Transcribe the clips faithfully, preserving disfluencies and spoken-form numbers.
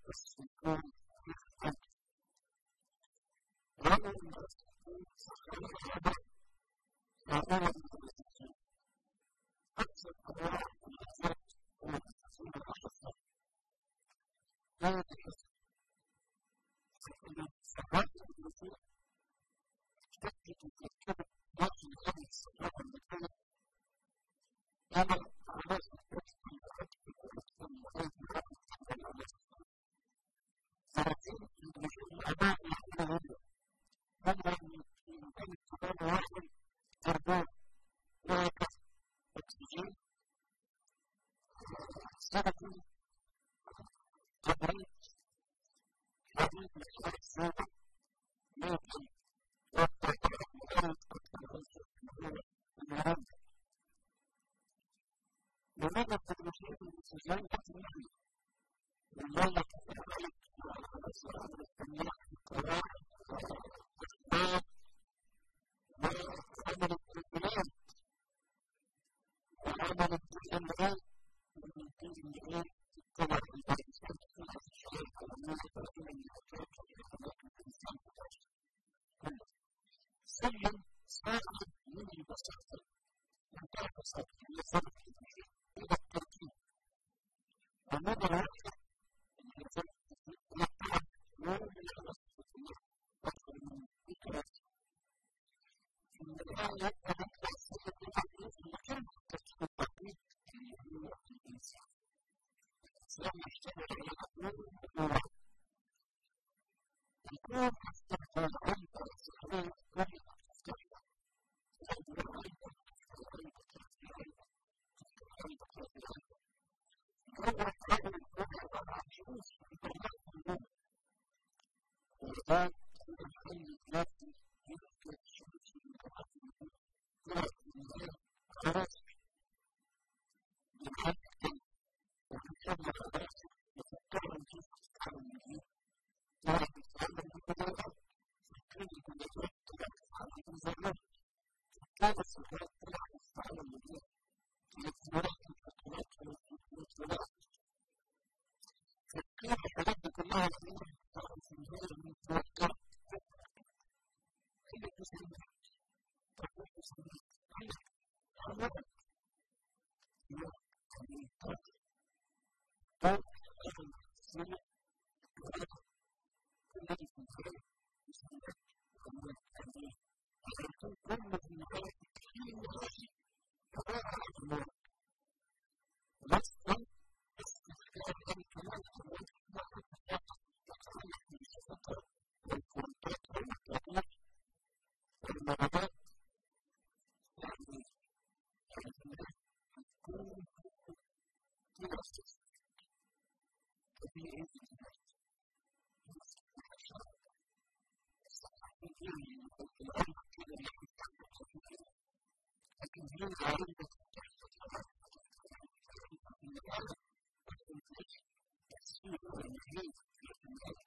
بس يكون يفهم ولا الناس تكون صحيحة هذا هذا المتسلسل أكثر أنواع الأسد هو التسلسل الأحسن لا تحس أن ساعات الوصول تجد تركب داخل هذه الصفات المكانة أنا على الوقت الوقت الوقت الوقت الوقت ساعتين الوصول الأداء يحمل هذا هذا من كان الكلام واحد تربوه لا يكفي أكسجين سبب تبريد حديث الحياة السابق ممكن وقت مؤلف أكثر المهم لماذا التدريسين الانسجام أكثر لماذا تتعلق على مسائل الاجتماع القرار الأسباب وعمل التدريس وعمل التدريس من التدريس طبعا الإنسان في الشيء الأمور التي من الحياة الإنسان كله سلم ساعد من البساطة من تعرف البساطة هي سبب إلى التركيب وماذا يحدث أن يزال يطلع نور من الأسفل أكثر من فكرة في النهاية أنا أحسن التعبير في مكان التركيب الدقيق اللي هو الإنسان الإنسان يشتغل على أمور الأمور يكون أستخدم عند الصحيح كل أستخدم عند العلم عند التفكير عند التفكير هو القادم الكبرى على الشمس في طريقة النوم وذلك هو الحل الذي يمكن الشمس من طريقة النوم ولكن النهاية خلاص بالحق ومن ثم خلاص يفكر كيف تتعامل به ولكن تتعامل بطريقة كل الكليات تتعامل بزمن كان الصفات تلعب تتعامل بها الاختيارات التقنيات والاختيارات فكيف الحاجات دي كلها الأمور تعرف في الهيئة من التوقع كيف تسمى تقول تسمى كيف أولا هي الإنتاج طاق أجل سنة ولكن الذي في الهيئة يسمى أولا التنبيه ولكن كل في الهيئة كثير مغاشي كبار على الأمور لسنا استخدام الكلام كمان نحن نتعلم في الشفقة والكونتات والمكاتب والمرضات يعني الناس تكون تنسس طبيعي الناس الصحفيين الأمر كده يحب لكن هي العالم من العالم تسير ويجيب في النهاية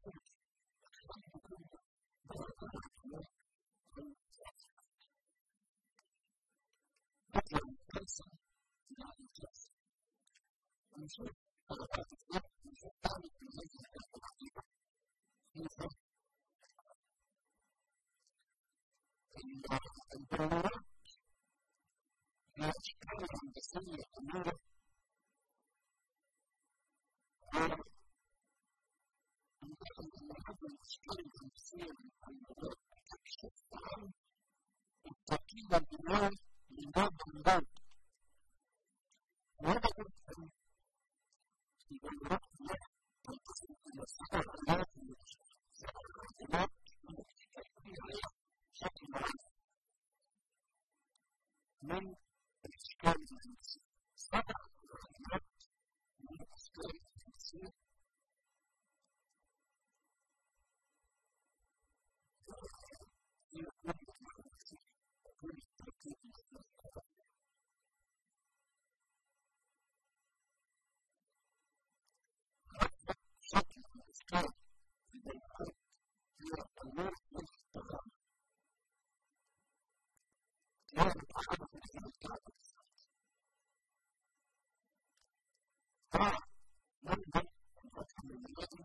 يكون بركة الله مثلا كنسا لا يتنسى ونشوف طلبات الوقت ونشوف تعمل في هذه الحقيقة في فرق الضرورات لا تشكل هندسية أمورة المحبة الأشكال الهندسية للأمورات تكشف عن التركيب البناء للمادة المضاد وجدت أن الأمورات لا تنقسم إلى سبع آلاف من سبع آلاف من التكوين بشكل معين من الأشكال الهندسية سبع آلاف من الأشكال الهندسية هي كل الهندسية وكل التركيب الهندسي حتى شكل الأشكال في البيئات هي أمور مستقرة لا يتعرض إلى الكعبة فمنهم الفتح من المدن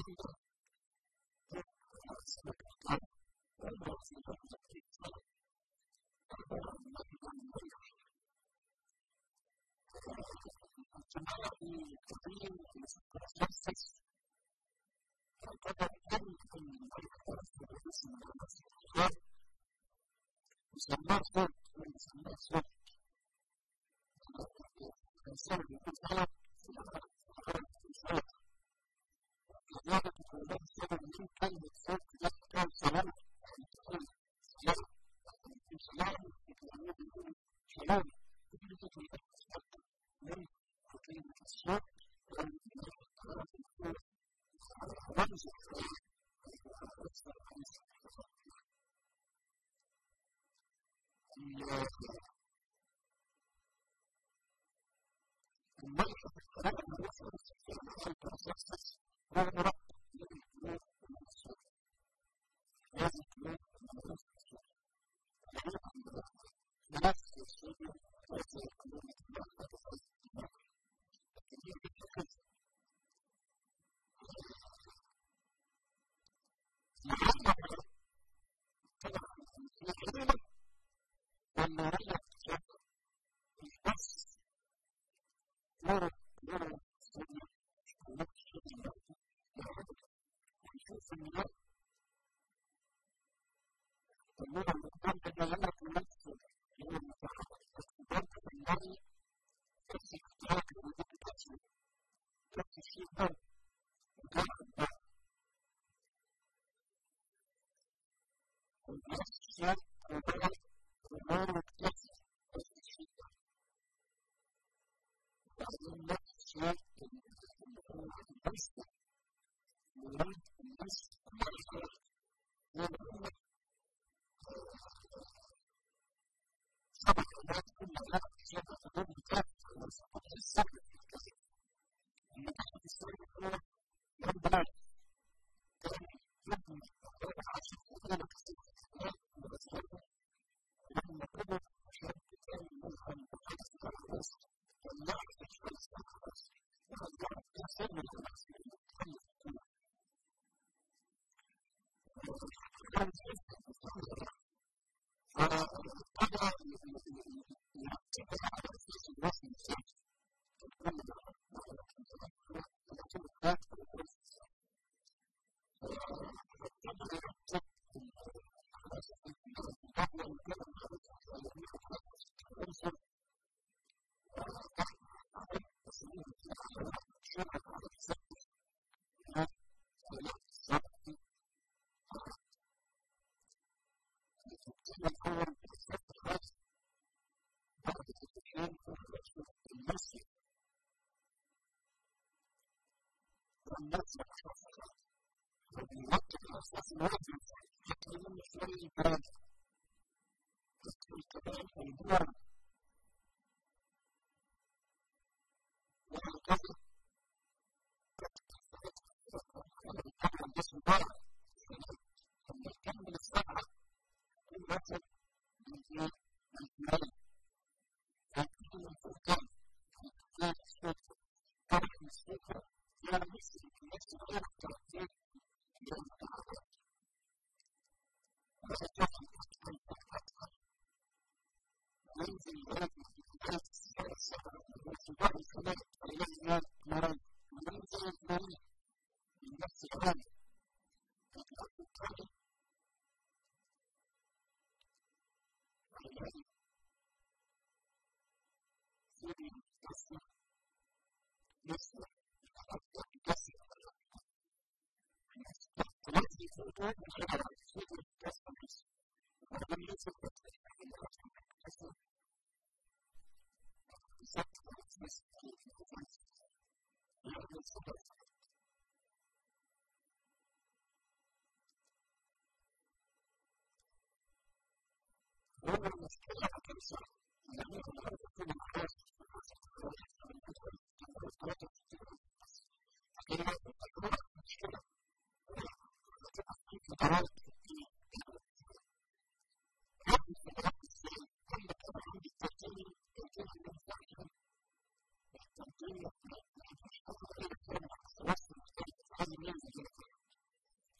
Thank you.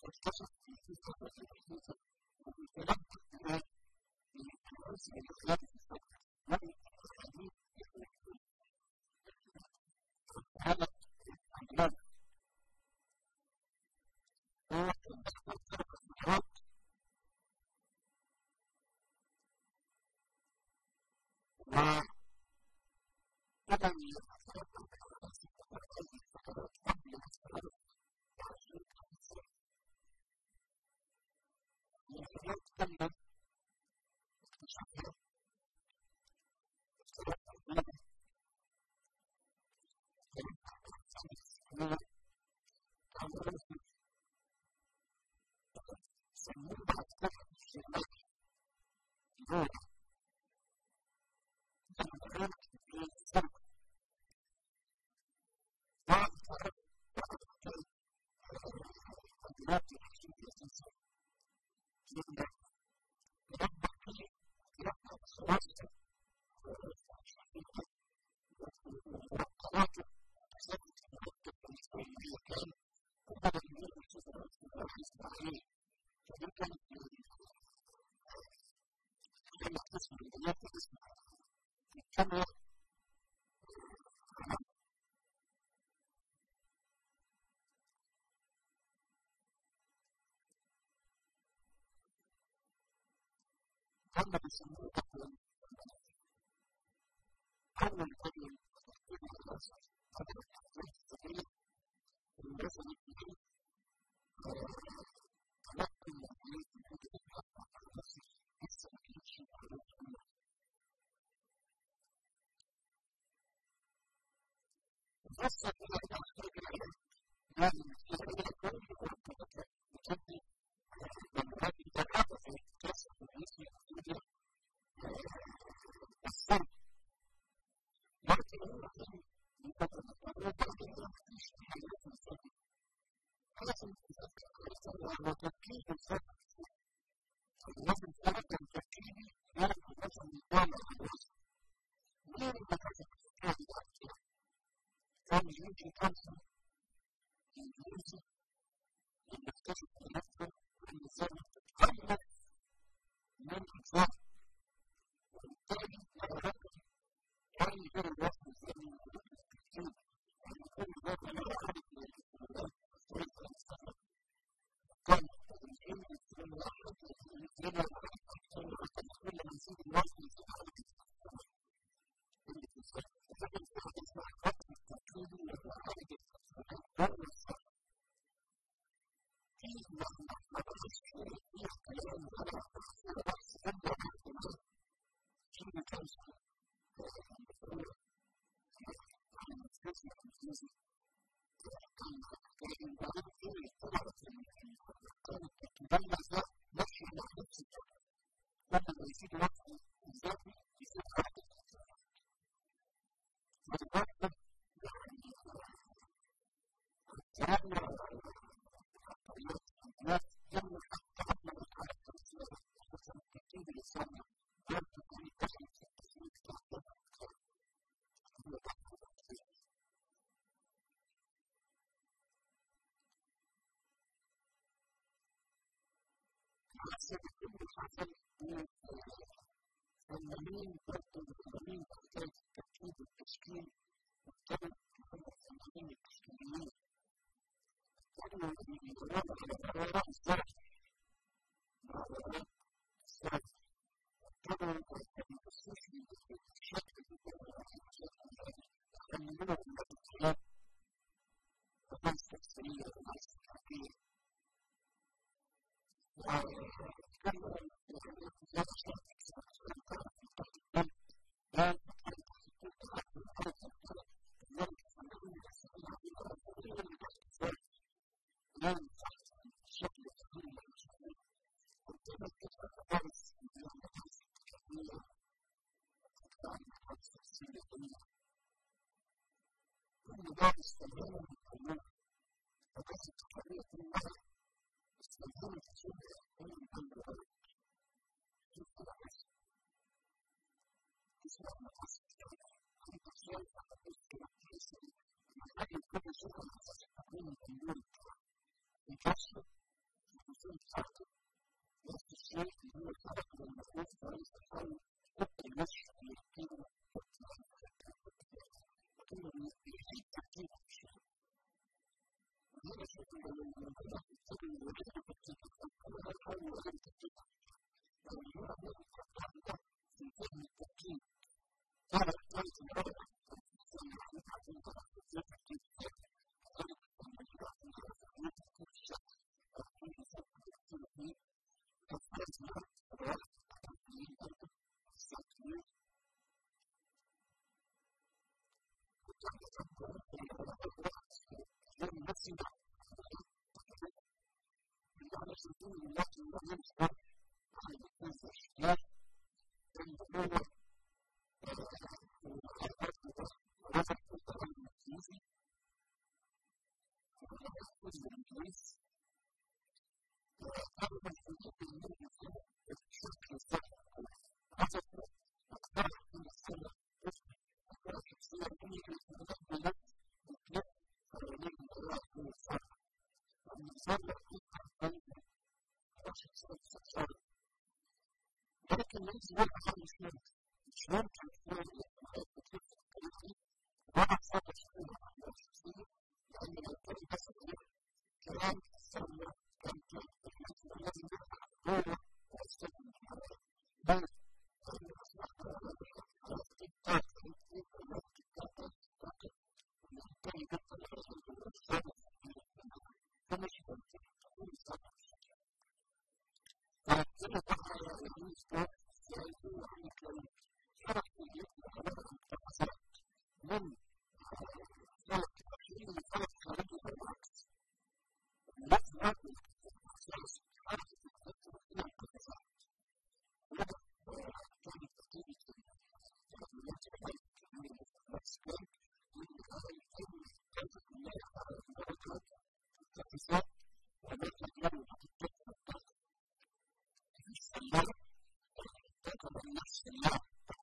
اكتشف في فترة الحديثة وبالكلام الكلام من الكنائس الإخلاق في الفترة ومن الحديث هذا الأمراض هو الدخل طرق الأمراض وطبعا يتفرق على هذه الفترات قبل الصلاة وعشان الصلاة الحاجات كلها اكتشفها الصلاة الأولى كانت خمس سنوات على رأس سنوات بعد فترة الشمال الأولى كان في السنة بعد فترة بعد فترة الأولاد العشرين في السنة لما ربع فيه ربع صواسته وقواته تثبت في الوقت الإسرائيلية كان وبدأ يقول الصفر الواحد إسماعيل فدي كانت لما تسمع البنات تسمع في كم وقت كنا بيسموه أول أول قبل تكتيب الناس قبل التحضير الصغير الناس اللي فيه تلقي المعلومات من عند الأطفال على نفسه لسه ما كانش معروف عنه. القصة كده إذا أخرج العلم لازم تلاقي كل مرتبطة بتبني المعلومات الدقيقة في القصة بالنسبة للدنيا السر لكن المهم يقدر المعلومات مش حاجات مثلا لازم تفكر كويس وتركيز الفكر لازم تفكر تركيزي لازم مثلا يدل على الوصف مين اللي كتب الكتاب ده كان يمكن خمسة إنجليزي اللي اكتشف بنفسه أن الزمن تتغير من أجزاء وبالتالي لو ركز كان غير الوصف الزمني موجود في التركيب يعني كل مرة لا يعرف من الاحتمالات الطريقة المستقبل كان الإنسان يكون واحد يتجمع واحد أكثر وأكثر كل ما يزيد الوصف يزيد عدد الاحتمالات اللي في الزمن لكن في حاجة اسمها خط التركيبي وهو عدد الاحتمالات هو الصح في لما نبحث في اختلاف على تفسير بحث جدا عن الاحتمال في مكان المفروض عن الفيزياء الإنجليزي كان بعدين في اختلاف في كانت تتبلغ ده ماشي مع نفس الفكرة لما يزيد وقت الذاتي يزيد عدد الاحتمالات فالوقت يعني الكلام الناس يمنع تعمل على التفسير خصوصا التركيب الإسلامي لم تكن تخلق في التفسير كافة هو تحت التفسير حسب كل حسب من فنانين برضه فنانين بحكاية التركيب والتشكيل وابتدوا هم الفنانين التشكيليين كانوا يدورون على وراء الزرع مع وراء الزرع كانوا يبصوش بشكل يحملون المادة الكلام ومادة تفسيرية ومادة تحقيقية وكانوا لا تشتغل في السؤال كانت في التحقيق لا تتكلم في التحقيق والأرض كذلك الفنانين يسألون عن الأرض اللي تحت الزرع لا ينفع الشكل التقليدي للمشاهير وبالتالي تبقى مدارس من المدارس التقليدية وتبقى المدارس التفسيرية والمدارس تماما متكونة المدارس التقليدية كلها استخدمت تشبه من الأمر في المدارس اسمها المدارس التقليدية كنت أشياء فقط كما تحسن من أجل كل شيء على أساس التقليد الأمور الكشف التكوين بتاعته نفس الشيء اللي هو الحركة من المفروض كويس تحاول تبقى المشي اللي يمكنه لكنه بيعيد تركيبه في الشيء. وهذا شيء من المنطقة التكوين اللي يجب تركيبه أنا أحاول أن تركيبه يعني هو أن القطاع ده في فهم التركيب هذا الثالث الرابع في يعني تعطيه طبعا في تركيب الثالث هذا المجموعة في تركيب الشكل تركيب الشكل تركيب فيه تفكير فيه الرابع تركيب برضه الساكنين وتعطي تفكير غير نفسي بعض على سبيل الله المؤمن صار على كل الأشياء اللي هو الحركات ورفع الطبع الإنجليزي والحفظ الإنجليزي وأغلب الحدود الإنجليزي بشكل سهل عدد أكثر من السنة أكثر شخصية إنجليزي مقبلة وكلب حوالين الله من السنة والنظام يحيط عن ولكن ليس واحد مش ممكن مش ممكن تكون الحياة بتلف الكلام ولا تصدق شكوها على الشخصية لأن لو كان بس كلام السنة كان كان لازم يرفع الدولة ويستخدم الحياة بل لأن أصبح على التكتاك التكتاك التكتاك التكتاك ويحتاج جدا لرسل الرسالة فمش ممكن تكون سبب فكما تقع يعني إثبات سيكون عنك لو شرح إليك وحضر التفاصيل من ثلاث تأخير لثلاث خارجي بالعكس نفس ذات الأساس حركة التفكير إلى التفاصيل وهذا كان التفكير التعاملات الحالية من المكسيكان من هذا الفيلم كانت كلها على المركز التفاصيل ومركز له التفكير الطاقة السيارة تأكل النفس السيارة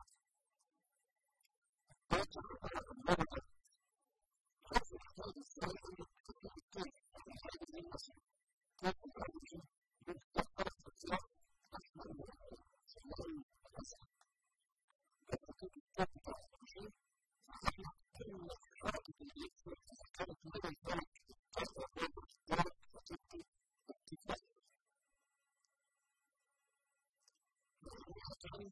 تأكل على المرضى خاص الحفاظ السيارة أنك تأكل الكيف في هذه المسيح تأكل هذه الشيء من تأكل السيارة أحمل سيارة المسيح تأكل الكيف في شيء فأحنا كل حركة اليد إذا كانت مدى ذلك تأكل ذلك وتأكل الكفاء وعلى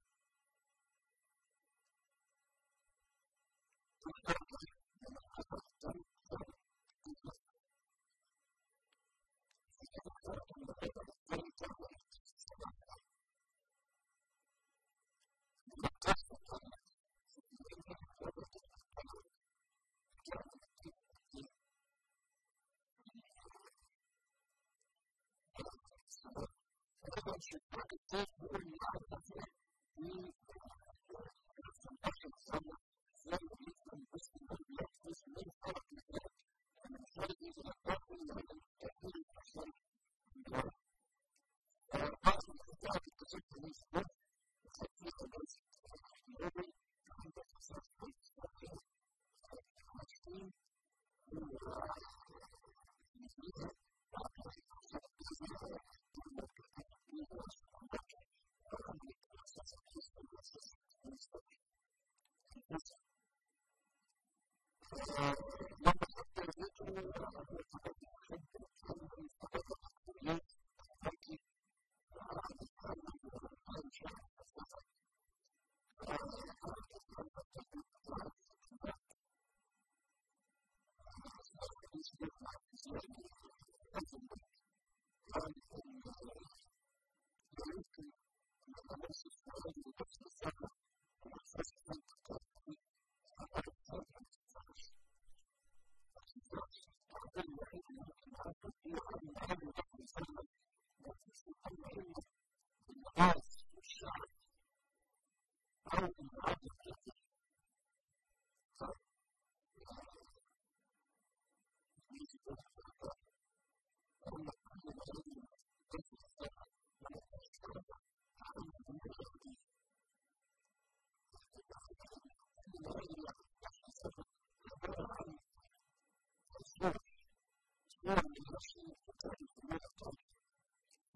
هذا الشيطان الثالث هو اللي يعرف فيه في الصناعة الصناعة زي ما يسمى المسلم والمسلم من فرق الثالث أنا مش عارف إذا أخبرت إلا أن التأثير الأحسن بالدولة بعض الخطاعة التشكل من السبب وتأثير الناس الأول عندك أساس في الصناعة العشرين والمسلمة بعض الخطاعة لما حتى ذكر وتقدم الحب والكلام فقط الحريات الحكي على الحال والحال شعر الفتح حركة الحركة الحركة يسبق مع الزيان أزل قال لا يمكن أن نمس السؤال لنفس السنة وأساس التنقل فقد الثاني العقل الوحيد الذي يعرف فيه عن العلم نحو سلم نفس العلم بالمعارف والشعر أو بالمعارف الكثير يجب أن يكون أن كل العلم يجب السبب من الأشكال عن المعارف العلم يحسب عبارة عن صور صور من الشيء وتعرف من الطريق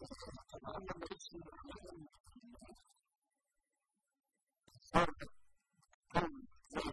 طبعا لما يجي العالم صار كم زي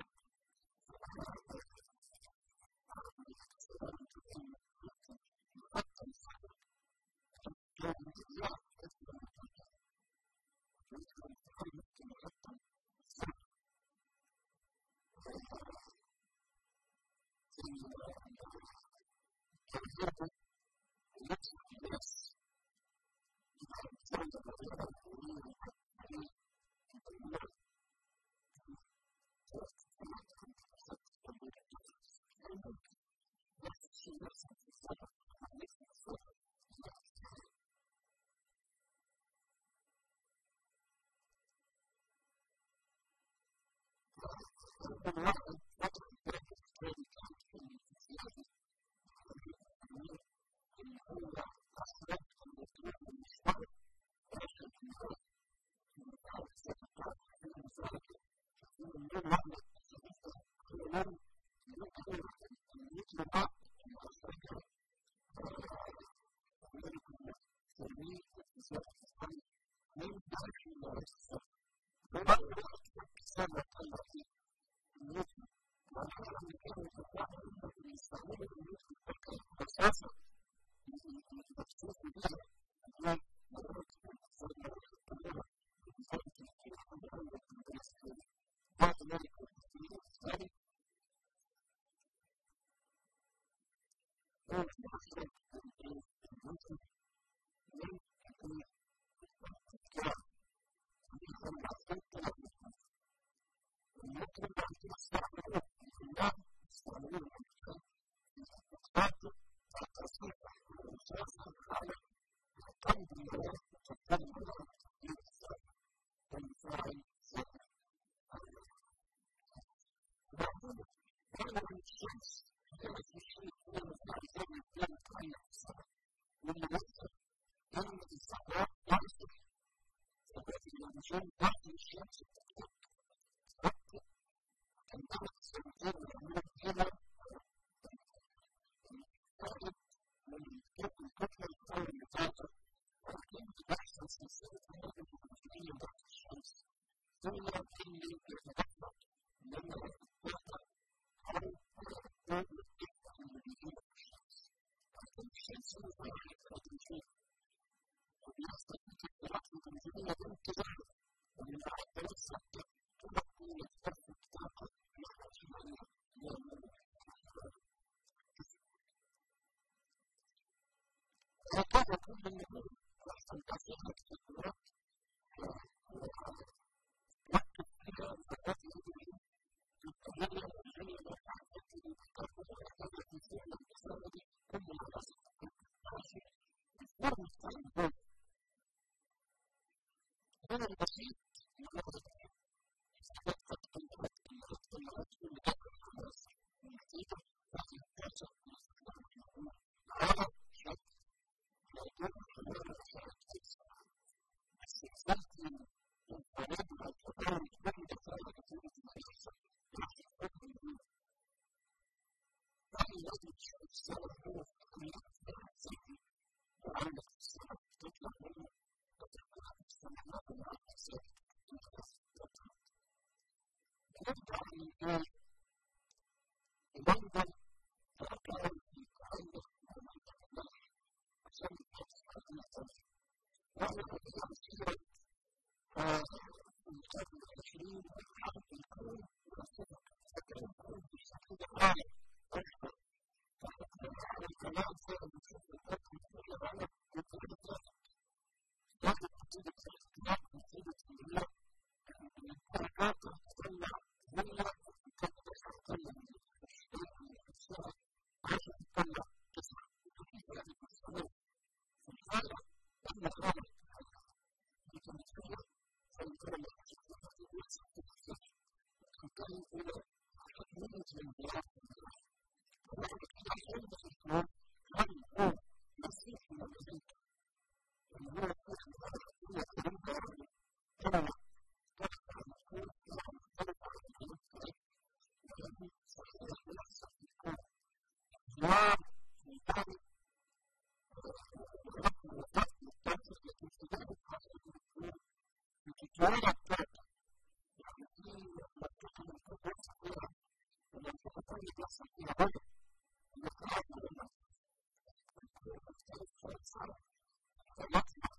لذلك حصل في التجارة بتاعته يعني في منطقة من كل بيحصل فيها ومنطقة تانية بيحصل فيها غير الاضطراب من المنطقة مختلف خالص عنه فيطلع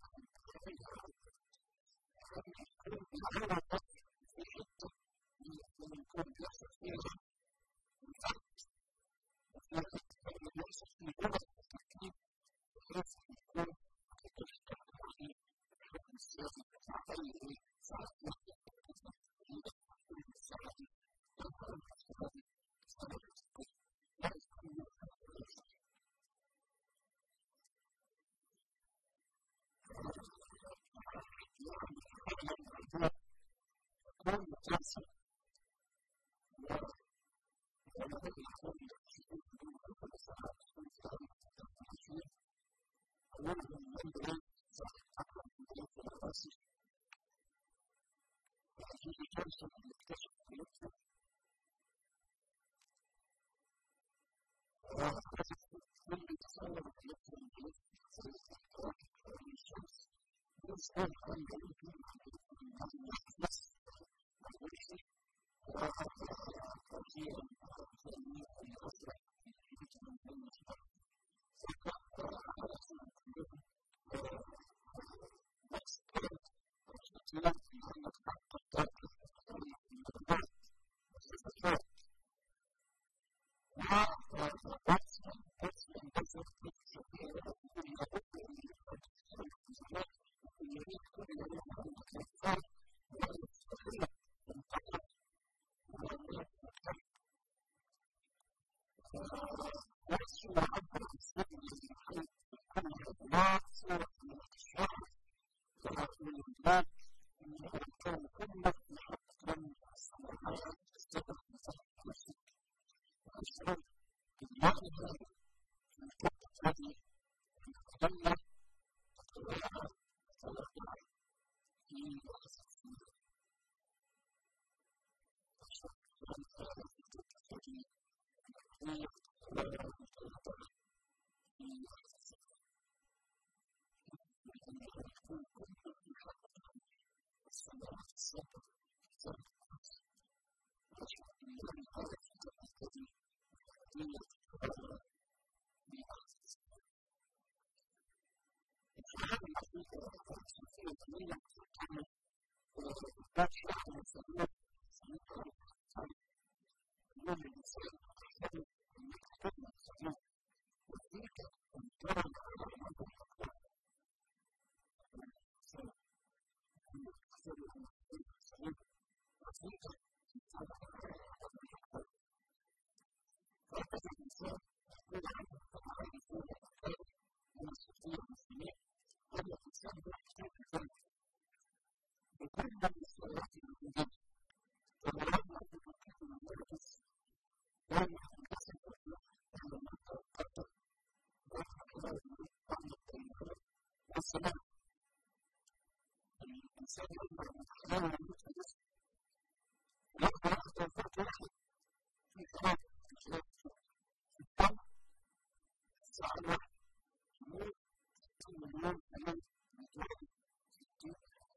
يكون بيعمل بس في حتة من يكون بيحصل فيها الفرق وفي حتة تانية بيحصل فيه غلط التركيب بحيث يكون تشتغل عليه الحكم السياسي بتاع أي ساعة يحصل جديدة كل الساعة دي يظهر الافتراضي سنة التكوين لا يكون يحصل يعني فعلا الموضوع يكون متناسب وأنا بدي أقول لك بدون كل ساعة تكون فعلا تكون أولا من البلاد صاحب أقوى من البلاد الأساسي وحجوز جونسون اللي اكتشف الإلكترون واكتشف كل تصور الإلكترون بطريقة الكواكب حوالين الشمس وإزاي كان يمكن أن يحدث الوحدة وتوزيع الفني الأسرع في الإلكترون بين الشباب فكان على سنة كلهم بس كانت التأثيرات في أنك تحقق بطريقة المعلومات والصفات وبطلا بطلا بطلا بطلا كل لابد من الالتزامات وكل يريد كل يوم عندك الأفكار وأن تستخدم تنتقل وأن تنتقل والصورة عبر عن السبب الذي يحل كل العلماء صورة من الأشياء ومن البلاد أنه كان كله يحقق من الصناعات السبب في صحة نفسك والسبب في المعنى هذا في الكتب هذه المقدمة تقرأها وتوقع في الأساسية أشهد أن هذا في الكتب هذه هي تقرأها وتوقع في الأساسية لأن يكون كله يحقق الصناعات السبب في صحة نفسك وأشهد أن هذا في الكتب هذه هي تقرأها في الأساسية الحالة الحقيقة الفلسفية جميلة تعمل باتشرح المسؤولية سنقرأ الحالة اليوم الإنسان يحتاج أن يحتاج المسؤولية وذلك أن ترى على هذا الحقوق الإنسان أن يحتاج أن يحتاج المسؤولية وذلك أن ترى على هذا الحقوق فهذا الإنسان يقول عنه طبعا يقول يحتاج المسؤولية المسلمين هذا الإنسان يحتاج ذلك بكل المسؤوليات الموجودة ومرادنا في الكتب المدرس دائما ينقسم الأمور إلى منطقة القدر ويحتاج إلى بعض التنمية والسلام الإنسان ينظر من خلال المتحدث ويقدر يأخذ الفرق واحد في خلال في خلال في الدم الساعة الواحدة مليون ستين مليون مليون مليون ستين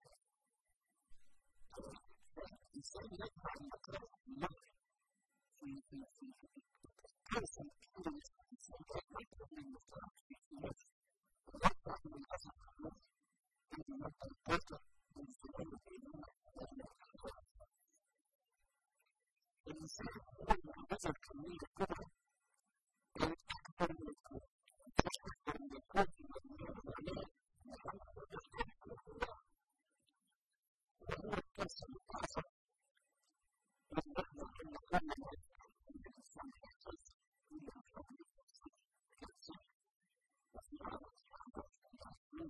الإنسان يتبع الأطراف النظر في في في كيف يكون الإنسان يتبع من المفترض في الناس ويتبع من الأسف الناس عندما تنتظر من زمان بينما الإنسان هو المعجزة الكونية الكبرى أكبر من الكون أكبر من الكون في مجموعة العلماء محمد رحمه وهو الكنس الأعظم من نحن أن كل ما يكون الإنسان يحتاج إلى حول كنس وفي عالم الحضارة العلمية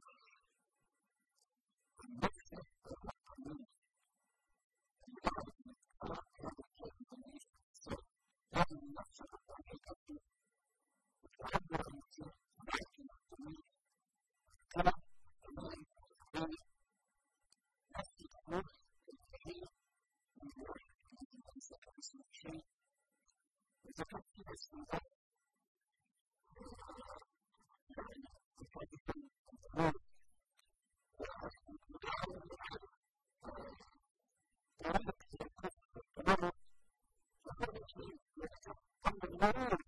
النفس هو القانون العالم الإقرار هذا الكائن المعيش الإنسان هذه النفس الطبيعية وتعبر عن الأماكن الطويلة كما كمان كمان نفس الأمور الكثيرة من الواحد الذي ليس كاسمه شيء إذا كان في اسم ذات يعني بهذه الأمور Thank you.